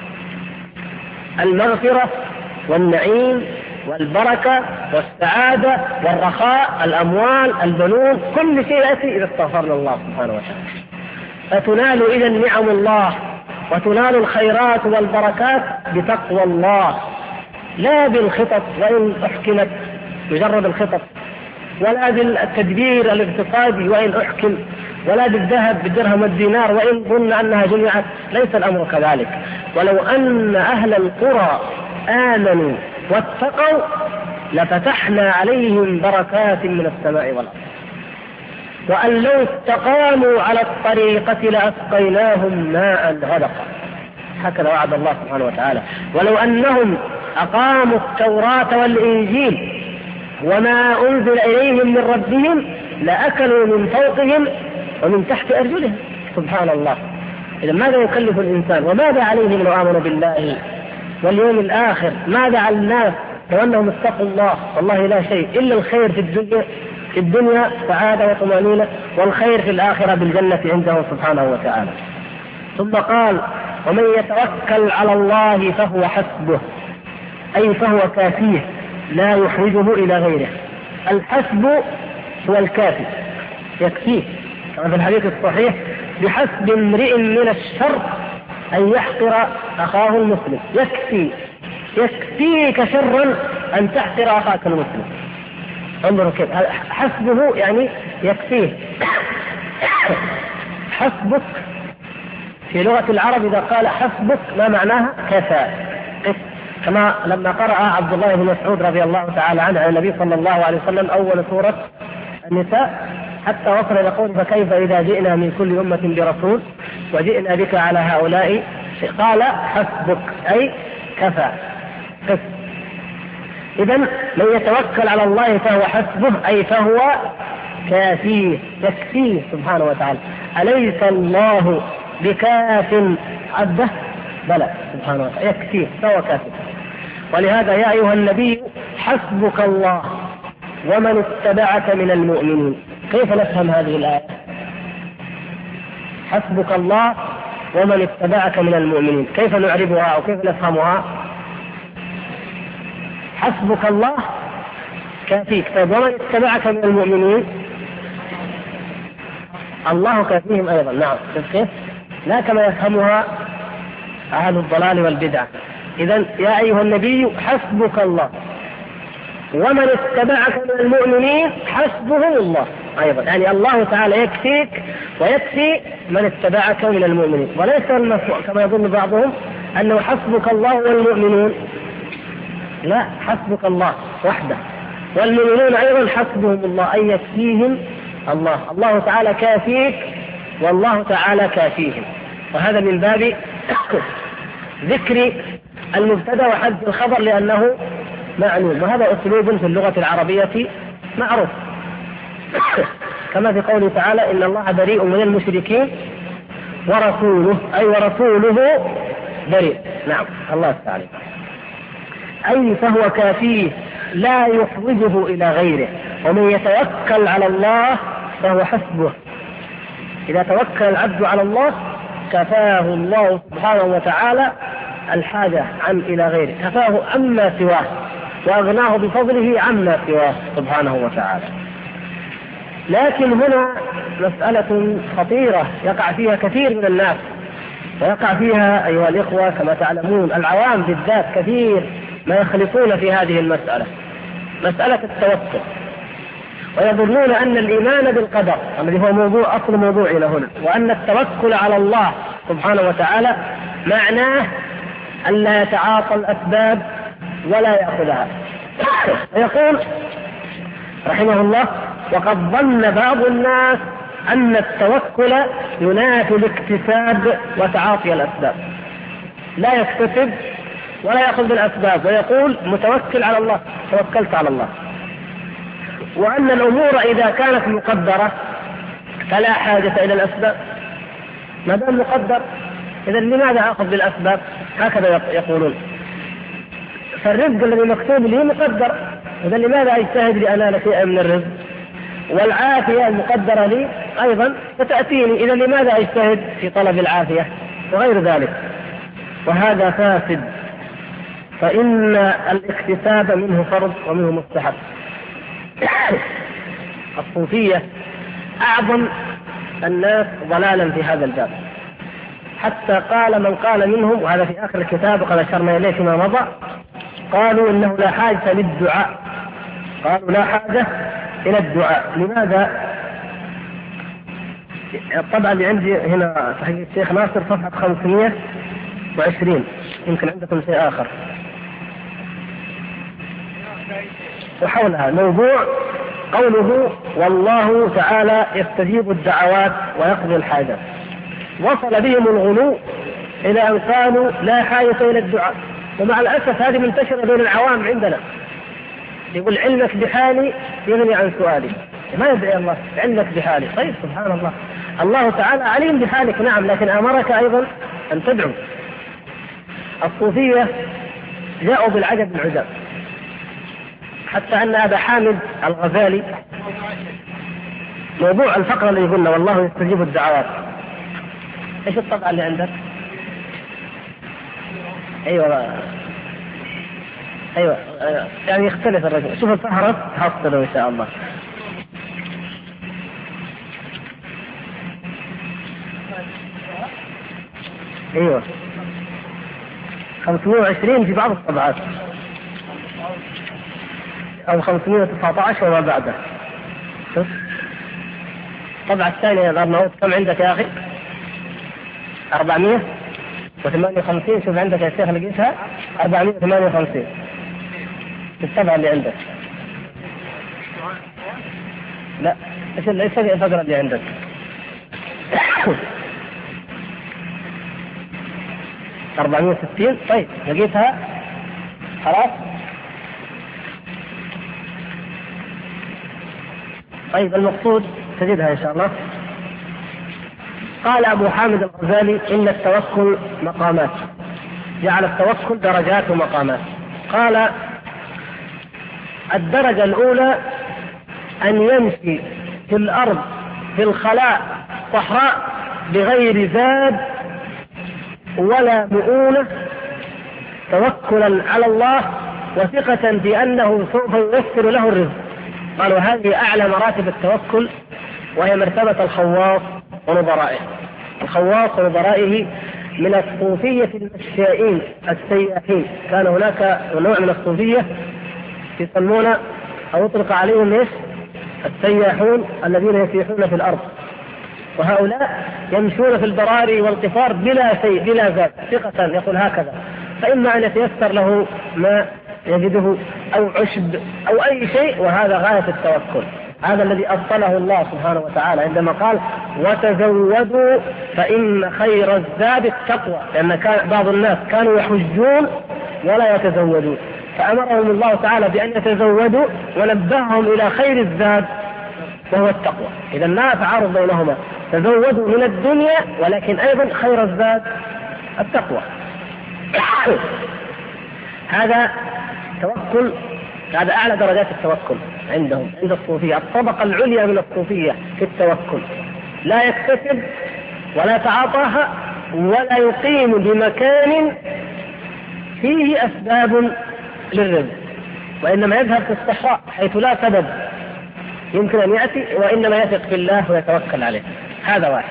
المغفرة والنعيم والبركة والسعادة والرخاء، الأموال، البنون، كل شيء يأتي إذا استغفرنا الله سبحانه وتعالى. فتنال إذا نعم الله وتنال الخيرات والبركات بتقوى الله، لا بالخطط وإن أحكمت، مجرد الخطط، ولا بالتدبير الاقتصادي وإن أحكم، ولا بالذهب بالدرهم والدينار وإن ظن أنها جمعت. ليس الأمر كذلك. ولو أن أهل القرى آمنوا واتقوا لفتحنا عليهم بركات من السماء والأرض، وأن لو استقاموا على الطريقة لأسقيناهم ماء غدقا. هكذا وعد الله سبحانه وتعالى: ولو أنهم أقاموا التوراة والإنجيل وما أنزل إليهم من ربهم لأكلوا من فوقهم ومن تحت أرجلهم. سبحان الله. إذا ماذا يكلف الإنسان؟ وماذا عليهم لو آمنوا بالله واليوم الآخر؟ ماذا على الناس لو أنهم اتقوا الله؟ والله لا شيء إلا الخير في الدنيا في الدنيا سعادة وطمأنينة، والخير في الآخرة بالجنة عنده سبحانه وتعالى. ثم قال: ومن يتوكل على الله فهو حسبه، أي فهو كافيه لا يحوجه إلى غيره. الحسب هو الكافي، يكفيه، كما في الحديث الصحيح: بحسب امرئ من الشر أن يحقر أخاه المسلم. يكفيك شرا أن تحقر أخاك المسلم. انظروا كيف حسبه، يعني يكفيه. حسبك في لغة العرب إذا قال حسبك ما معناها؟ كفى. كما لما قرأ عبد الله بن مسعود رضي الله تعالى عنه عن النبي صلى الله عليه وسلم أول سورة النساء حتى وصل إلى قوله: فكيف إذا جئنا من كل أمة برسول وجئنا بك على هؤلاء، قال: حسبك، أي كفى. إذن من يتوكل على الله فهو حسبه، أي فهو كافيه، يكفيه سبحانه وتعالى. أليس الله بكاف عبده؟ بلى سبحانه وتعالى، يكفيه فهو كافيه. ولهذا يا أيها النبي حسبك الله ومن اتبعك من المؤمنين. كيف نفهم هذه الآية؟ حسبك الله ومن اتبعك من المؤمنين، كيف نعربها أو كيف نفهمها؟ حسبك الله كافيك، طيب ومن اتبعك من المؤمنين الله كافيهم أيضا. نعم، كيف؟ لا كما يفهمها أهل الضلال والبدع. إذن يا أيها النبي حسبك الله ومن اتبعك من المؤمنين حسبهم الله أيضا، يعني الله تعالى يكفيك ويكفي من اتبعك من المؤمنين. وليس المفهوم كما يظن بعضهم أنه حسبك الله والمؤمنون، لا، حسبك الله وحده، والمؤمنون أيضا حسبهم الله، أي يكفيهم الله. الله تعالى كافيك والله تعالى كافيهم. وهذا من باب ذكر المبتدا وحذف الخبر لأنه معلوم، وهذا أسلوب في اللغة العربية معروف. كما في قوله تعالى: إن الله بريء من المشركين ورسوله، أي ورسوله بريء. نعم، الله تعالى أي فهو كافيه لا يحوجه إلى غيره. ومن يتوكل على الله فهو حسبه. إذا توكل العبد على الله كفاه الله سبحانه وتعالى الحاجة إلى غيره، كفاه عما سواه وأغناه بفضله عما سواه سبحانه وتعالى. لكن هنا مسألة خطيرة يقع فيها كثير من الناس، ويقع فيها أيها الإخوة كما تعلمون العوام بالذات كثير ما يخلطون في هذه المسألة، مسألة التوكل، ويظنون أن الإيمان بالقدر الذي هو أصل موضوعنا هنا، وأن التوكل على الله سبحانه وتعالى معناه أن لا يتعاطى الأسباب ولا يأخذها. ويقول رحمه الله: وقد ظن بعض الناس أن التوكل ينافي الاكتساب وتعاطي الأسباب، لا يكتسب ولا يأخذ بالأسباب، ويقول متوكل على الله، توكلت على الله. وأن الأمور إذا كانت مقدرة فلا حاجة إلى الأسباب، ما دام مقدر إذا لماذا أخذ بالأسباب؟ هكذا يقولون. فالرزق الذي مكتوب لي مقدر، إذا لماذا أجتهد لأنال شيئا من الرزق؟ والعافية المقدرة لي أيضا ستأتيني، إذا لماذا أجتهد في طلب العافية؟ وغير ذلك. وهذا فاسد، فإن الاكتساب منه فرض ومنه مستحب. الصوفية أعظم الناس ضلالا في هذا الباب، حتى قال من قال منهم، وهذا في آخر الكتاب وقد أشرنا إليه فيما مضى، قالوا إنه لا حاجة للدعاء، قالوا لا حاجة إلى الدعاء. لماذا؟ طبعا اللي عندي هنا صحيح الشيخ ناصر صفحة 520، يمكن عندكم شيء آخر. وحولها موضوع قوله: والله تعالى يستجيب الدعوات ويقضي الحاجات. وصل بهم الغلو إلى أن قالوا لا حاجة إلى الدعاء. ومع الأسف هذه منتشرة بين العوام عندنا، يقول علمك بحالي يغني عن سؤالي. ما يدعي الله علمك بحالي؟ طيب سبحان الله، الله تعالى عليم بحالك نعم، لكن أمرك أيضا أن تدعو. الصوفية جاءوا بالعجب العجاب، حتى أن أبا حامد الغزالي موضوع الفقرة اللي قلنا والله يستجيب الدعوات، ايش الطبعة اللي عندك؟ ايوه يعني يختلف الرجل. شوف الفهرس تحصله ان شاء الله. ايوه 520 في بعض الطبعات او 519 وما بعده. شوف الطبعة الثانية الأرناؤوط كم عندك يا أخي؟ 458. شوف عندك يا شيخ لقيتها 458 في الطبعة اللي عندك. لا ايش الفقرة اللي عندك؟ 460. طيب لقيتها خلاص. طيب المقصود تجدها ان شاء الله. قال ابو حامد الغزالي ان التوكل مقامات، جعل التوكل درجات ومقامات. قال الدرجة الاولى ان يمشي في الارض في الخلاء صحراء بغير زاد ولا مؤونة، توكلا على الله وثقة بأنه سوف ييسر له الرزق. قالوا هذه أعلى مراتب التوكل، وهي مرتبة الخواص ونظرائه. الخواص ونظرائه من الصوفية المشائين السياحين. كان هناك نوع من الصوفية يسمون أو يطلق عليهم ايش؟ السياحون الذين يسيحون في الأرض، وهؤلاء يمشون في البراري والقفار بلا شيء بلا ذات، ثقة يقول هكذا، فإما أن يتيسر له ما يجده أو عشب أو أي شيء، وهذا غاية التوكل. هذا الذي أصله الله سبحانه وتعالى عندما قال وتزودوا فإن خير الزاد التقوى، لأن بعض الناس كانوا يحجون ولا يتزودون، فأمرهم الله تعالى بأن يتزودوا ونبههم إلى خير الزاد وهو التقوى. إذا لا تعارض بينهما، تزودوا من الدنيا ولكن أيضا خير الزاد التقوى. هذا توكل، هذا أعلى درجات التوكل عندهم عند الصوفية. الطبقة العليا من الصوفية في التوكل لا يكتسب ولا يتعاطاها ولا يقيم بمكان فيه أسباب للرزق، وإنما يذهب في الصحراء حيث لا سبب يمكن أن يأتي، وإنما يثق في الله ويتوكل عليه. هذا واحد.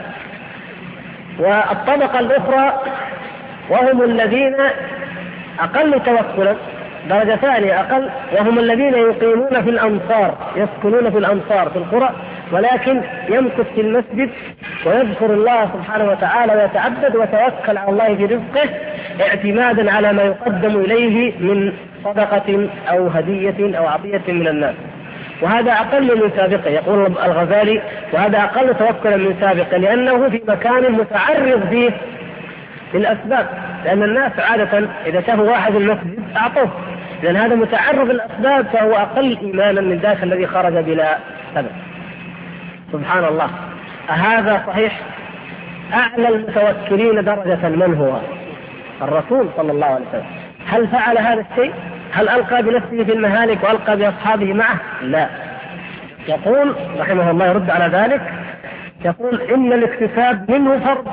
والطبقة الأخرى وهم الذين أقل توكلا، درجة ثانية أقل، وهم الذين يقيمون في الأمصار، يسكنون في الأمصار في القرى، ولكن يمكث في المسجد ويذكر الله سبحانه وتعالى ويتعبد ويتوكل على الله في رزقه اعتمادا على ما يقدم إليه من صدقة أو هدية أو عطية من الناس. وهذا أقل من سابقه، يقول الغزالي، وهذا أقل توكلا من سابقه، لأنه في مكان متعرض فيه للأسباب، لأن الناس عادة إذا شافوا واحد المسجد أعطوه، لأن هذا متعرض للأسباب، فهو أقل إيمانا من ذاك الذي خرج بلا سبب. سبحان الله. هذا صحيح أعلى المتوكلين درجة من هو؟ الرسول صلى الله عليه وسلم. هل فعل هذا الشيء؟ هل ألقى بنفسه في المهالك وألقى بأصحابه معه؟ لا. يقول رحمه الله يرد على ذلك، يقول إن الاكتساب منه فرض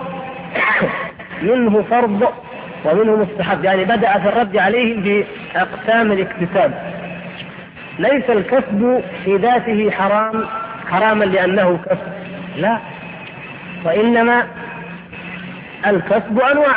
منه فرض ومنه مستحب، يعني بدأ في الرد عليهم بأقسام الاكتساب. ليس الكسب في ذاته حراما لأنه كسب، لا، وإنما الكسب أنواع،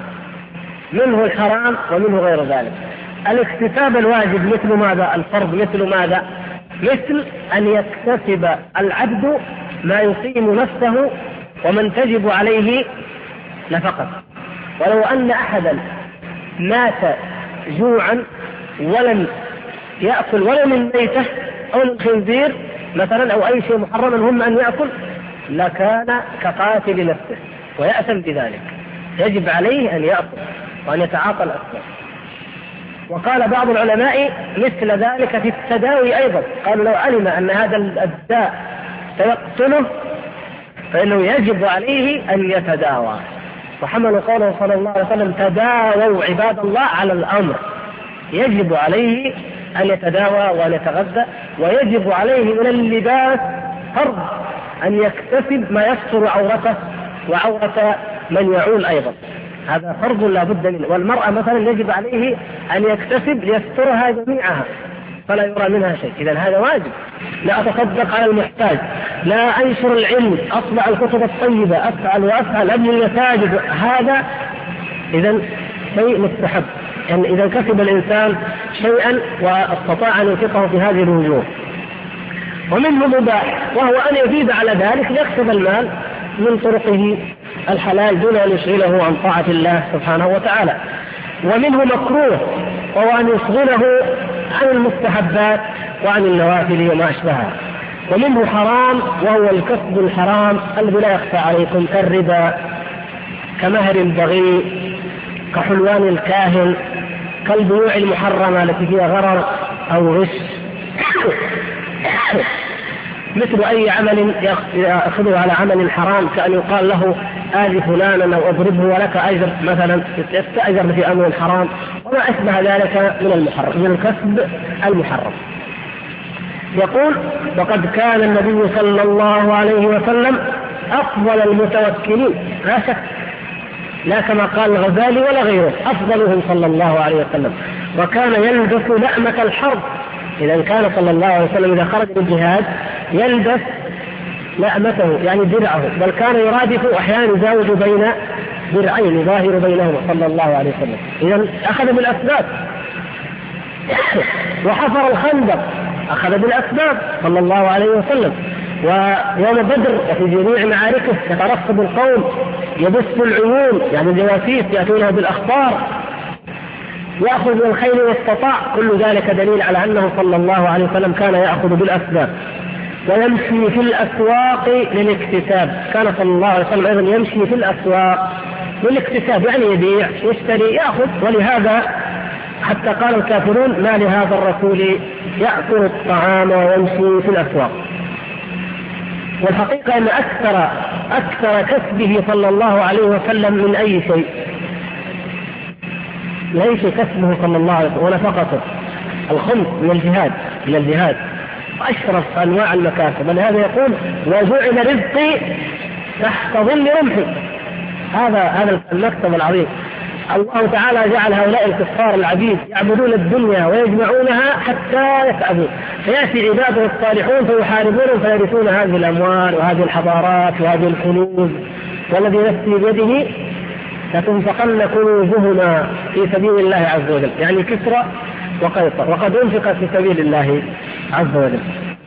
منه الحرام ومنه غير ذلك. الاكتساب الواجب مثل ماذا؟ الفرض مثل ماذا؟ مثل أن يكتسب العبد ما يقيم نفسه ومن تجب عليه نفقه. ولو أن أحدا مات جوعا ولم يأكل ولا من ميتة أو من خنزير مثلا أو أي شيء محرم هم أن يأكل، لكان كقاتل نفسه ويأثم بذلك، يجب عليه أن يأكل وأن يتعاطى الأسباب. وقال بعض العلماء مثل ذلك في التداوي أيضا، قالوا لو علم أن هذا الداء سيقتله فإنه يجب عليه أن يتداوى، وحملوا قوله صلى الله عليه وسلم تداووا عباد الله على الأمر، يجب عليه أن يتداوى وأن يتغذى، ويجب عليه من اللباس فرض أن يكتسب ما يستر عورته وعورة من يعول أيضا، هذا فرض لا بد منه. والمرأة مثلا يجب عليه أن يكتسب ليسترها جميعها فلا يرى منها شيء، إذن هذا واجب. لا أتصدق على المحتاج، لا أنشر العلم، أطبع الكتب الطيبة، أفعل وأفعل، أبني المساجد، هذا إذن شيء مستحب. يعني إذا كسب الإنسان شيئا واستطاع أن ينفقه في هذه الوجوه. ومنه مباح، وهو أن يزيد على ذلك ليكسب المال من طرقه الحلال دون أن يشغله عن طاعة الله سبحانه وتعالى. ومنه مكروه، وهو أن يشغله عن المستحبات وعن النوافل وما أشبهها. ومنه حرام، وهو الكسب الحرام الذي لا يخفى عليكم، كالربا، كمهر البغي، كحلوان الكاهن، كالبيوع المحرمة التي فيها غرر أو غش، مثل أي عمل يأخذه على عمل حرام، كأن يقال له آذي فلانا أو أضربه ولك أجر مثلا، يستأجر في أمر حرام وما أشبه ذلك من المحرم، من الكسب المحرم. يقول: وقد كان النبي صلى الله عليه وسلم أفضل المتوكلين، لا شك، لا كما قال الغزالي ولا غيره، أفضلهم صلى الله عليه وسلم. وكان يلبس لأمة الحرب، إذا كان صلى الله عليه وسلم إذا خرج للجهاد يلبس لأمته يعني درعه، بل كان يرادف أحيانا يزاوج بين درعين يظاهر بينهما صلى الله عليه وسلم. إذا أخذ بالأسباب. وحفر الخندق أخذ بالأسباب صلى الله عليه وسلم. ويوم بدر وفي جميع معاركه يترصد القوم، يبث العيون يعني الجواسيس يأتونه بالأخبار، يأخذ من الخيل واستطاع، كل ذلك دليل على أنه صلى الله عليه وسلم كان يأخذ بالأسباب. ويمشي في الأسواق للاكتساب، كان صلى الله عليه وسلم أيضا يمشي في الأسواق للاكتساب، يعني يبيع يشتري يأخذ. ولهذا حتى قال الكافرون: ما لهذا الرسول يأكل الطعام ويمشي في الأسواق. والحقيقة أن أكثر كسبه صلى الله عليه وسلم من أي شيء ليس كسبه صلى الله عليه وسلم ونفقته الخمس من الجهاد وأشرف أنواع المكاسب. ولهذا يقول: وجعل رزقي تحت ظل رمحي. هذا المكسب العظيم. الله تعالى جعل هؤلاء الكفار العبيد يعبدون الدنيا ويجمعونها حتى يتعبون، فيأتي عباده الصالحون فيحاربونهم فيرثون هذه الأموال وهذه الحضارات وهذه الكنوز، والذي نفسي بيده لتنفقن كنوزهما في سبيل الله عز وجل، يعني كسرى وقيصر، وقد أنفقت في سبيل الله عز وجل.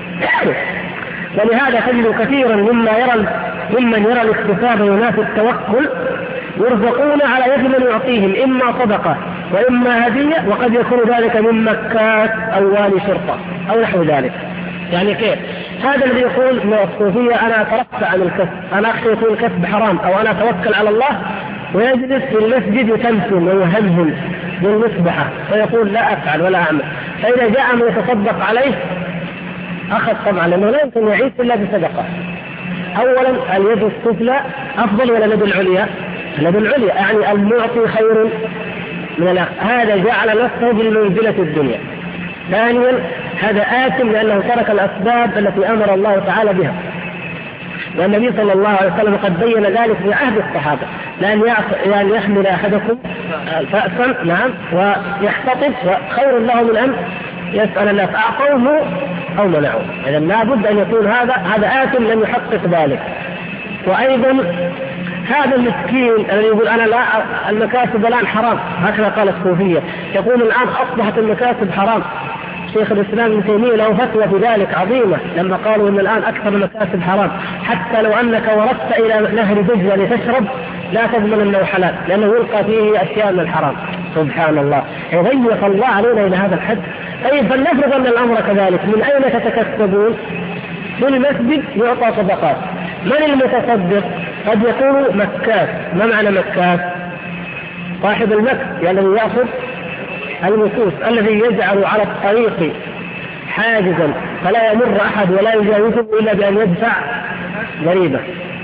ولهذا تجد كثيرا ممن يرى الاكتساب ينافي التوكل يرزقون على يد من يعطيهم، إما صدقة وإما هدية، وقد يكون ذلك من مكات أو والي شرطة أو نحو ذلك. يعني كيف؟ هذا الذي يقول من الصوفية: أنا أترفع عن الكسب، أنا أخشى يكون الكسب حرام، أو أنا أتوكل على الله، ويجلس في المسجد يتمثل ويهمهم بالمصبحة ويقول: لا أفعل ولا أعمل. فإذا جاء من يتصدق عليه أخذ طبعا، لأنه لا يمكن يعيش إلا بصدقة. أولا اليد السفلى أفضل ولا اليد العليا؟ اليد العليا، يعني المعطي خير من الأخذ، هذا جعل نفسه بالمنزلة الدنيا. ثانيا هذا آثم لأنه ترك الأسباب التي أمر الله تعالى بها، والنبي صلى الله عليه وسلم قد بين ذلك في عهد الصحابة: لأن يحمل أحدكم فأسا ويحتطب خير له من أن يسأل الناس أعطوه أو منعوه. إذا لا بد أن يكون هذا آثم لم يحقق ذلك. وأيضا هذا المسكين الذي يقول: أنا لا المكاسب الآن حرام، هكذا قال الصوفية، يقول الآن أصبحت المكاسب حرام. شيخ الإسلام ابن تيمية له فتوى في ذلك عظيمة لما قالوا إن الآن أكثر المكاسب حرام، حتى لو أنك وردت إلى نهر دجلة لتشرب لا تضمن أنه حلال، لأنه يلقى فيه أشياء من الحرام. سبحان الله، يضيق الله علينا إلى هذا الحد. طيب فلنفرض أن الأمر كذلك، من أين تتكسبون؟ من المسجد يعطى صدقات. من المتصدق؟ قد يكون مكاس. ما معنى مكاس؟ صاحب المكس، يعني الذي يأخذ المكوس، الذي يجعل على الطريق حاجزا فلا يمر أحد ولا يجاوزه إلا بأن يدفع ضريبة.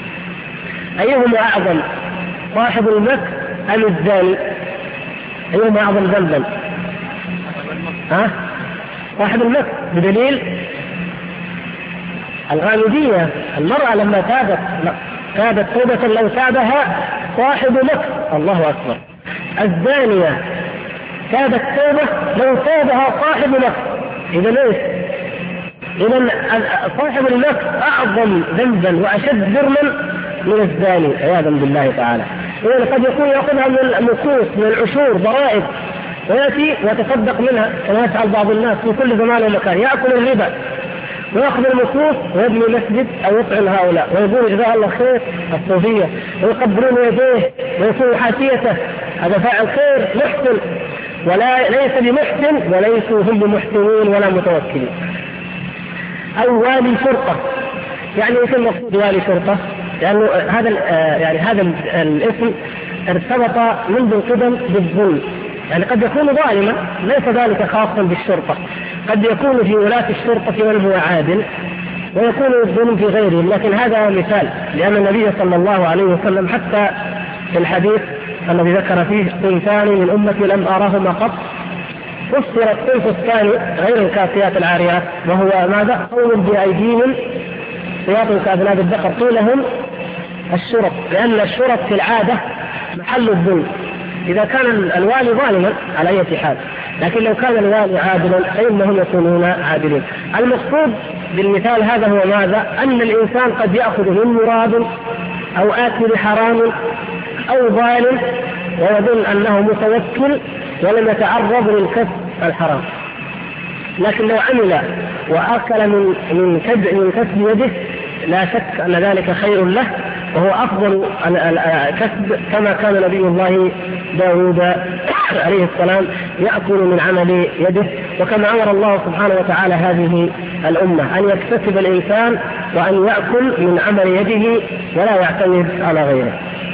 أيهما أعظم، صاحب المكس أم الزاني؟ أيهما أعظم ذنبا؟ صاحب المكس، بدليل الغامدية المرأة لما تابت توبة لو تابها صاحب نفس، الله أكبر. الزانية تابت توبة لو تابها صاحب نفس. إذا ليش؟ إذا صاحب النفس أعظم ذنبا وأشد جرما من الزاني عياذا بالله تعالى. إذا قد يكون يأخذها من النصوص من العشور ضرائب ويأتي ويتصدق منها كما يفعل بعض الناس في كل زمان ومكان، يأكل الربا ويأخذ المصروف ويبني مسجد أو يطعم هؤلاء ويقول جزاه الله خير الصوفية ويقبلون يديه ويكون حاشيته، هذا فاعل خير محسن، ولا ليس بمحسن وليسوا هم بمحسنين ولا متوكلين. أو والي شرطة، يعني ايش المقصود والي شرطة؟ لأنه هذا الاسم ارتبط منذ القدم بالظلم، يعني قد يكون ظالما، ليس ذلك خاصا بالشرطة، قد يكون في ولاة الشرطة من هو عادل ويكون الظلم في غيرهم، لكن هذا مثال، لأن النبي صلى الله عليه وسلم حتى في الحديث الذي ذكر فيه صنفان من أمتي لم أراهما قط، فسر الصنف الثاني غير الكاسيات العاريات وهو ماذا؟ قوم بأيديهم سياط كأذناب البقر، قيل هم الشرط، لأن الشرط في العادة محل الظلم إذا كان الوالي ظالما على أي حال، لكن لو كان الوالي عادلا فإنهم يكونون عادلين. المقصود بالمثال هذا هو ماذا؟ أن الإنسان قد يأخذ من مراد أو آكل حرام أو ظالم ويظن أنه متوكل ولم يتعرض للكسب الحرام، لكن لو عمل وأكل من كسب يده لا شك أن ذلك خير له وهو أفضل كسب، كما كان نبي الله داود عليه السلام يأكل من عمل يده، وكما أمر الله سبحانه وتعالى هذه الأمة أن يكتسب الإنسان وأن يأكل من عمل يده ولا يعتمد على غيره.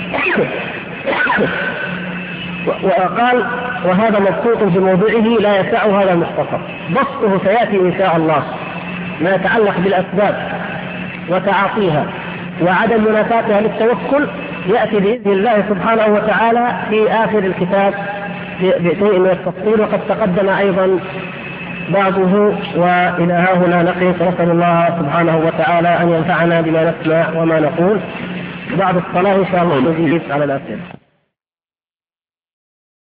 وقال وهذا مبسوط في موضعه لا يسع هذا المختصر، بسطه سيأتي إن شاء الله ما يتعلق بالأسباب وتعاطيها وعدم منافاتها للتوكل يأتي بإذن الله سبحانه وتعالى في آخر الكتاب بشيء من التفصيل، وقد تقدم أيضا بعضه. وإلى ها هنا نقف، نسأل الله سبحانه وتعالى أن ينفعنا بما نسمع وما نقول. بعد الصلاة إن شاء الله نجيب على الأسئلة.